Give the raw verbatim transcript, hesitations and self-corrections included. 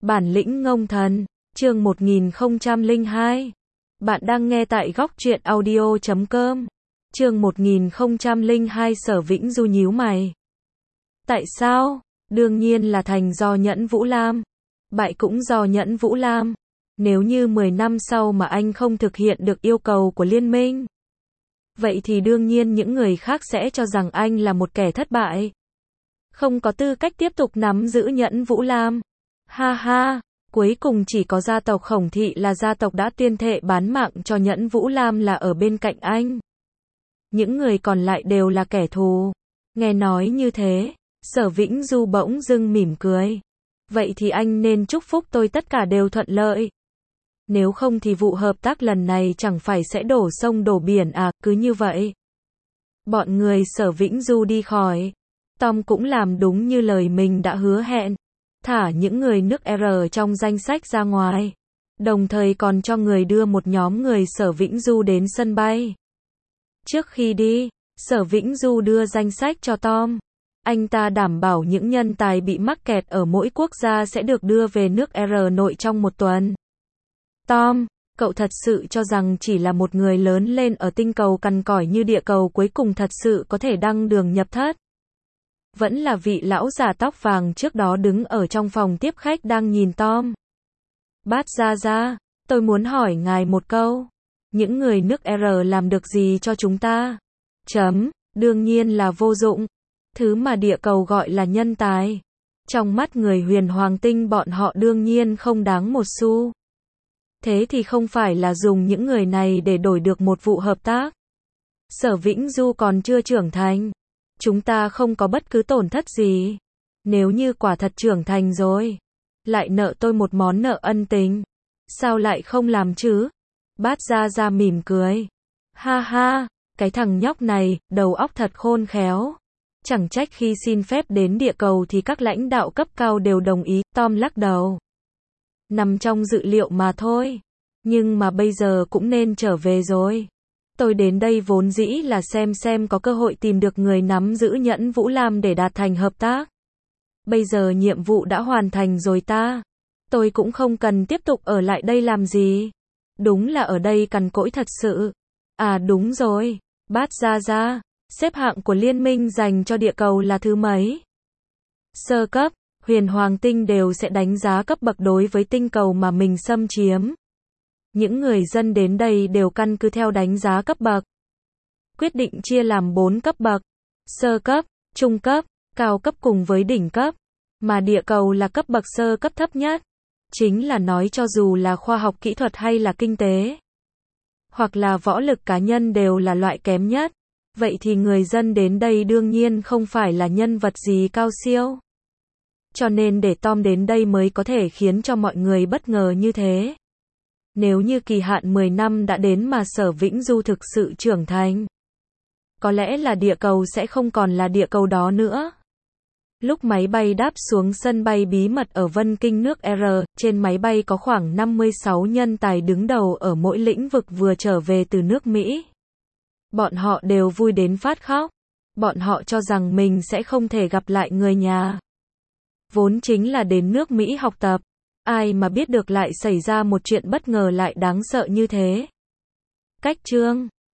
Bản lĩnh ngông thần, chương một nghìn không trăm lẻ hai. Bạn đang nghe tại góc truyện audio chấm com. Chương một nghìn không trăm lẻ hai Sở Vĩnh Du nhíu mày. Tại sao? Đương nhiên là thành do Nhẫn Vũ Lam. Bại cũng do Nhẫn Vũ Lam. Nếu như mười năm sau mà anh không thực hiện được yêu cầu của liên minh, vậy thì đương nhiên những người khác sẽ cho rằng anh là một kẻ thất bại, không có tư cách tiếp tục nắm giữ Nhẫn Vũ Lam. Ha ha, cuối cùng chỉ có gia tộc Khổng Thị là gia tộc đã tuyên thệ bán mạng cho Nhẫn Vũ Lam là ở bên cạnh anh. Những người còn lại đều là kẻ thù. Nghe nói như thế, Sở Vĩnh Du bỗng dưng mỉm cười. Vậy thì anh nên chúc phúc tôi tất cả đều thuận lợi. Nếu không thì vụ hợp tác lần này chẳng phải sẽ đổ sông đổ biển à, cứ như vậy. Bọn người Sở Vĩnh Du đi khỏi. Tom cũng làm đúng như lời mình đã hứa hẹn. Thả những người nước R trong danh sách ra ngoài. Đồng thời còn cho người đưa một nhóm người Sở Vĩnh Du đến sân bay. Trước khi đi, Sở Vĩnh Du đưa danh sách cho Tom. Anh ta đảm bảo những nhân tài bị mắc kẹt ở mỗi quốc gia sẽ được đưa về nước R nội trong một tuần. Tom, cậu thật sự cho rằng chỉ là một người lớn lên ở tinh cầu cằn cỗi như địa cầu cuối cùng thật sự có thể đăng đường nhập thất? Vẫn là vị lão già tóc vàng trước đó đứng ở trong phòng tiếp khách đang nhìn Tom. Bát Gia Gia, tôi muốn hỏi ngài một câu. Những người nước R làm được gì cho chúng ta? Chấm, đương nhiên là vô dụng. Thứ mà địa cầu gọi là nhân tài. Trong mắt người huyền hoàng tinh bọn họ đương nhiên không đáng một xu. Thế thì không phải là dùng những người này để đổi được một vụ hợp tác. Sở Vĩnh Du còn chưa trưởng thành. Chúng ta không có bất cứ tổn thất gì. Nếu như quả thật trưởng thành rồi, lại nợ tôi một món nợ ân tình. Sao lại không làm chứ? Bát Gia Gia mỉm cười. Ha ha, cái thằng nhóc này, đầu óc thật khôn khéo. Chẳng trách khi xin phép đến địa cầu thì các lãnh đạo cấp cao đều đồng ý. Tom lắc đầu. Nằm trong dự liệu mà thôi. Nhưng mà bây giờ cũng nên trở về rồi. Tôi đến đây vốn dĩ là xem xem có cơ hội tìm được người nắm giữ Nhẫn Vũ Lam để đạt thành hợp tác. Bây giờ nhiệm vụ đã hoàn thành rồi ta. Tôi cũng không cần tiếp tục ở lại đây làm gì. Đúng là ở đây cằn cỗi thật sự. À đúng rồi, Bát Gia Gia, xếp hạng của liên minh dành cho địa cầu là thứ mấy? Sơ cấp, huyền hoàng tinh đều sẽ đánh giá cấp bậc đối với tinh cầu mà mình xâm chiếm. Những người dân đến đây đều căn cứ theo đánh giá cấp bậc. Quyết định chia làm bốn cấp bậc. Sơ cấp, trung cấp, cao cấp cùng với đỉnh cấp. Mà địa cầu là cấp bậc sơ cấp thấp nhất. Chính là nói cho dù là khoa học kỹ thuật hay là kinh tế, hoặc là võ lực cá nhân đều là loại kém nhất. Vậy thì người dân đến đây đương nhiên không phải là nhân vật gì cao siêu. Cho nên để Tom đến đây mới có thể khiến cho mọi người bất ngờ như thế. Nếu như kỳ hạn mười năm đã đến mà Sở Vĩnh Du thực sự trưởng thành, có lẽ là địa cầu sẽ không còn là địa cầu đó nữa. Lúc máy bay đáp xuống sân bay bí mật ở Vân Kinh nước R, trên máy bay có khoảng năm mươi sáu nhân tài đứng đầu ở mỗi lĩnh vực vừa trở về từ nước Mỹ. Bọn họ đều vui đến phát khóc. Bọn họ cho rằng mình sẽ không thể gặp lại người nhà. Vốn chính là đến nước Mỹ học tập. Ai mà biết được lại xảy ra một chuyện bất ngờ lại đáng sợ như thế. Cách chương